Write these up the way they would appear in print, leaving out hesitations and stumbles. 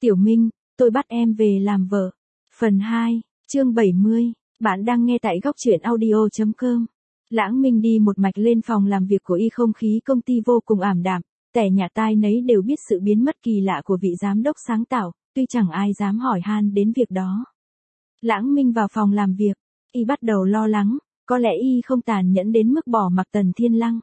Tiểu Minh, tôi bắt em về làm vợ. Phần 2, chương 70. Bạn đang nghe tại góc truyện audio.com. Lãng Minh đi một mạch lên phòng làm việc của Y. Không khí công ty vô cùng ảm đạm, tẻ nhà tai nấy đều biết sự biến mất kỳ lạ của vị giám đốc sáng tạo, tuy chẳng ai dám hỏi han đến việc đó. Lãng Minh vào phòng làm việc, Y bắt đầu lo lắng, có lẽ Y không tàn nhẫn đến mức bỏ mặc Tần Thiên Lăng.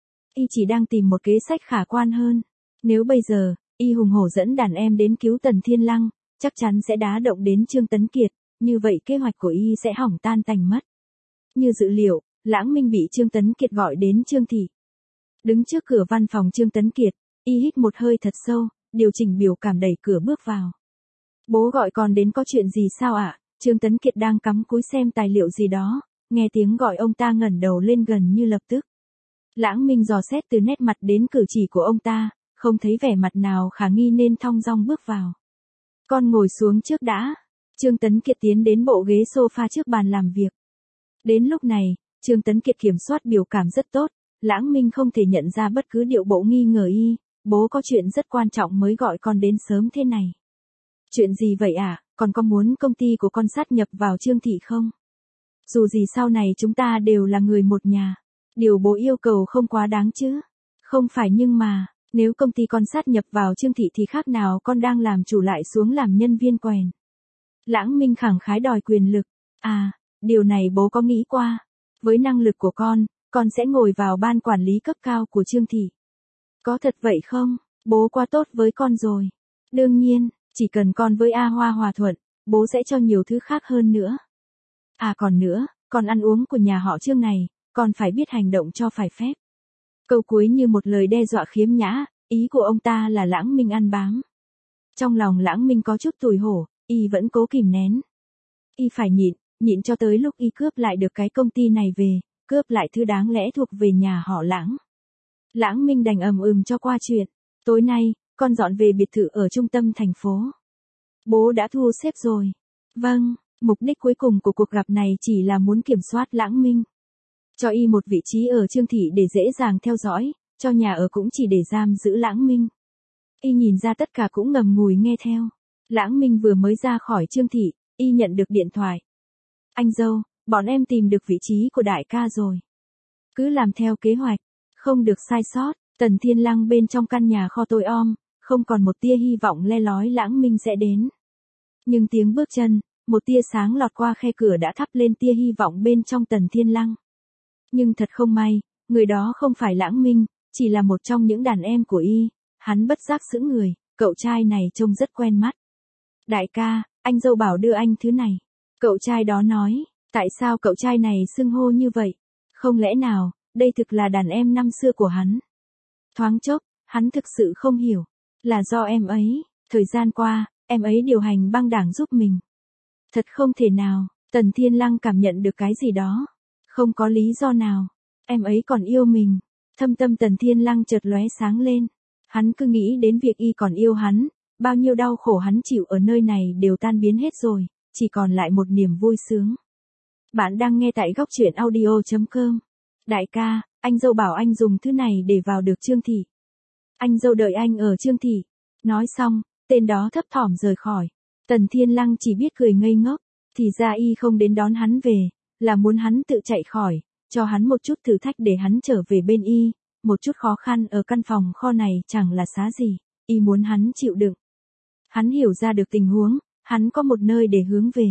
Y chỉ đang tìm một kế sách khả quan hơn. Nếu bây giờ, Y hùng hổ dẫn đàn em đến cứu Tần Thiên Lăng, chắc chắn sẽ đá động đến Trương Tấn Kiệt, như vậy kế hoạch của Y sẽ hỏng tan tành mất. Như dự liệu, Lãng Minh bị Trương Tấn Kiệt gọi đến Trương thị. Đứng trước cửa văn phòng Trương Tấn Kiệt, Y hít một hơi thật sâu, điều chỉnh biểu cảm đẩy cửa bước vào. Bố gọi con đến có chuyện gì sao ạ? Trương Tấn Kiệt đang cắm cúi xem tài liệu gì đó, nghe tiếng gọi ông ta ngẩng đầu lên gần như lập tức. Lãng Minh dò xét từ nét mặt đến cử chỉ của ông ta, không thấy vẻ mặt nào khả nghi nên thong dong bước vào. Con ngồi xuống trước đã. Trương Tấn Kiệt tiến đến bộ ghế sofa trước bàn làm việc. Đến lúc này, Trương Tấn Kiệt kiểm soát biểu cảm rất tốt, Lãng Minh không thể nhận ra bất cứ điệu bộ nghi ngờ Y, bố có chuyện rất quan trọng mới gọi con đến sớm thế này. Chuyện gì vậy ạ? Con có muốn công ty của con sát nhập vào Trương thị không? Dù gì sau này chúng ta đều là người một nhà. Điều bố yêu cầu không quá đáng chứ. Không phải nhưng mà, nếu công ty con sát nhập vào Trương thị thì khác nào con đang làm chủ lại xuống làm nhân viên quèn. Lãng Minh khẳng khái đòi quyền lực. À, điều này bố có nghĩ qua. Với năng lực của con sẽ ngồi vào ban quản lý cấp cao của Trương thị. Có thật vậy không? Bố quá tốt với con rồi. Đương nhiên, chỉ cần con với A Hoa hòa thuận, bố sẽ cho nhiều thứ khác hơn nữa. À còn nữa, con ăn uống của nhà họ Trương này, con phải biết hành động cho phải phép. Câu cuối như một lời đe dọa khiếm nhã, ý của ông ta là Lãng Minh ăn bám. Trong lòng Lãng Minh có chút tủi hổ, Y vẫn cố kìm nén. Y phải nhịn cho tới lúc Y cướp lại được cái công ty này về, cướp lại thứ đáng lẽ thuộc về nhà họ Lãng. Lãng Minh đành cho qua chuyện. Tối nay, con dọn về biệt thự ở trung tâm thành phố. Bố đã thu xếp rồi. Vâng, mục đích cuối cùng của cuộc gặp này chỉ là muốn kiểm soát Lãng Minh. Cho Y một vị trí ở Trương thị để dễ dàng theo dõi, cho nhà ở cũng chỉ để giam giữ Lãng Minh. Y nhìn ra tất cả cũng ngầm ngùi nghe theo. Lãng Minh vừa mới ra khỏi Trương thị, Y nhận được điện thoại. Anh dâu, bọn em tìm được vị trí của đại ca rồi. Cứ làm theo kế hoạch, không được sai sót. Tần Thiên Lăng bên trong căn nhà kho tối om, không còn một tia hy vọng le lói Lãng Minh sẽ đến. Nhưng tiếng bước chân, một tia sáng lọt qua khe cửa đã thắp lên tia hy vọng bên trong Tần Thiên Lăng. Nhưng thật không may, người đó không phải Lãng Minh, chỉ là một trong những đàn em của Y. Hắn bất giác sững người, cậu trai này trông rất quen mắt. Đại ca, anh dâu bảo đưa anh thứ này. Cậu trai đó nói, tại sao cậu trai này xưng hô như vậy? Không lẽ nào, đây thực là đàn em năm xưa của hắn? Thoáng chốc, hắn thực sự không hiểu. Là do em ấy, thời gian qua, em ấy điều hành băng đảng giúp mình. Thật không thể nào, Tần Thiên Lăng cảm nhận được cái gì đó. Không có lý do nào, em ấy còn yêu mình. Thâm tâm Tần Thiên Lăng chợt lóe sáng lên. Hắn cứ nghĩ đến việc Y còn yêu hắn, bao nhiêu đau khổ hắn chịu ở nơi này đều tan biến hết rồi, chỉ còn lại một niềm vui sướng. Bạn đang nghe tại góc truyện audio.com. Đại ca, anh dâu bảo anh dùng thứ này để vào được Trương thị. Anh dâu đợi anh ở Trương thị. Nói xong, tên đó thấp thỏm rời khỏi. Tần Thiên Lăng chỉ biết cười ngây ngốc, thì ra Y không đến đón hắn về, là muốn hắn tự chạy khỏi, cho hắn một chút thử thách để hắn trở về bên Y. Một chút khó khăn ở căn phòng kho này chẳng là xá gì, Y muốn hắn chịu đựng. Hắn hiểu ra được tình huống, hắn có một nơi để hướng về.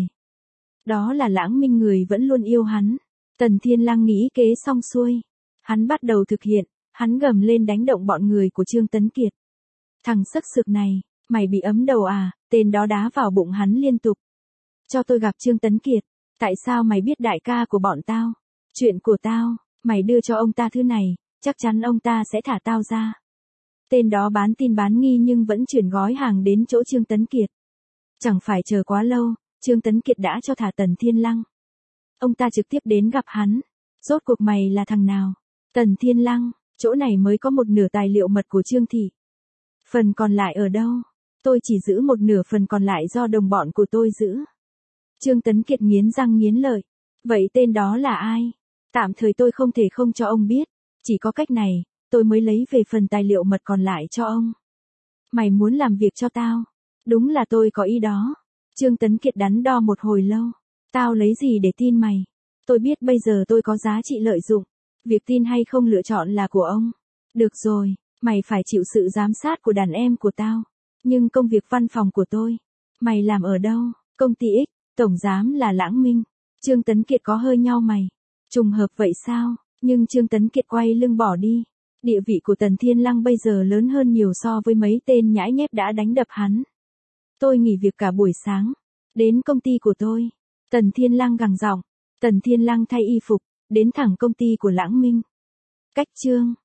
Đó là Lãng Minh, người vẫn luôn yêu hắn. Tần Thiên Lăng nghĩ kế xong xuôi. Hắn bắt đầu thực hiện, hắn gầm lên đánh động bọn người của Trương Tấn Kiệt. Thằng sắc sực này, mày bị ấm đầu à? Tên đó đá vào bụng hắn liên tục. Cho tôi gặp Trương Tấn Kiệt. Tại sao mày biết đại ca của bọn tao? Chuyện của tao, mày đưa cho ông ta thứ này, chắc chắn ông ta sẽ thả tao ra. Tên đó bán tin bán nghi nhưng vẫn chuyển gói hàng đến chỗ Trương Tấn Kiệt. Chẳng phải chờ quá lâu, Trương Tấn Kiệt đã cho thả Tần Thiên Lăng. Ông ta trực tiếp đến gặp hắn. Rốt cuộc mày là thằng nào? Tần Thiên Lăng, chỗ này mới có một nửa tài liệu mật của Trương thị. Phần còn lại ở đâu? Tôi chỉ giữ một nửa, phần còn lại do đồng bọn của tôi giữ. Trương Tấn Kiệt nghiến răng nghiến lợi. Vậy tên đó là ai? Tạm thời tôi không thể không cho ông biết. Chỉ có cách này, tôi mới lấy về phần tài liệu mật còn lại cho ông. Mày muốn làm việc cho tao? Đúng là tôi có ý đó. Trương Tấn Kiệt đắn đo một hồi lâu. Tao lấy gì để tin mày? Tôi biết bây giờ tôi có giá trị lợi dụng. Việc tin hay không lựa chọn là của ông. Được rồi, mày phải chịu sự giám sát của đàn em của tao. Nhưng công việc văn phòng của tôi, mày làm ở đâu? Công ty X, tổng giám là Lãng Minh. Trương Tấn Kiệt có hơi nhau mày. Trùng hợp vậy sao? Nhưng Trương Tấn Kiệt quay lưng bỏ đi. Địa vị của Tần Thiên Lăng bây giờ lớn hơn nhiều so với mấy tên nhãi nhép đã đánh đập hắn. Tôi nghỉ việc cả buổi sáng. Đến công ty của tôi. Tần Thiên Lăng gằn giọng. Tần Thiên Lăng thay y phục, đến thẳng công ty của Lãng Minh. Cách chương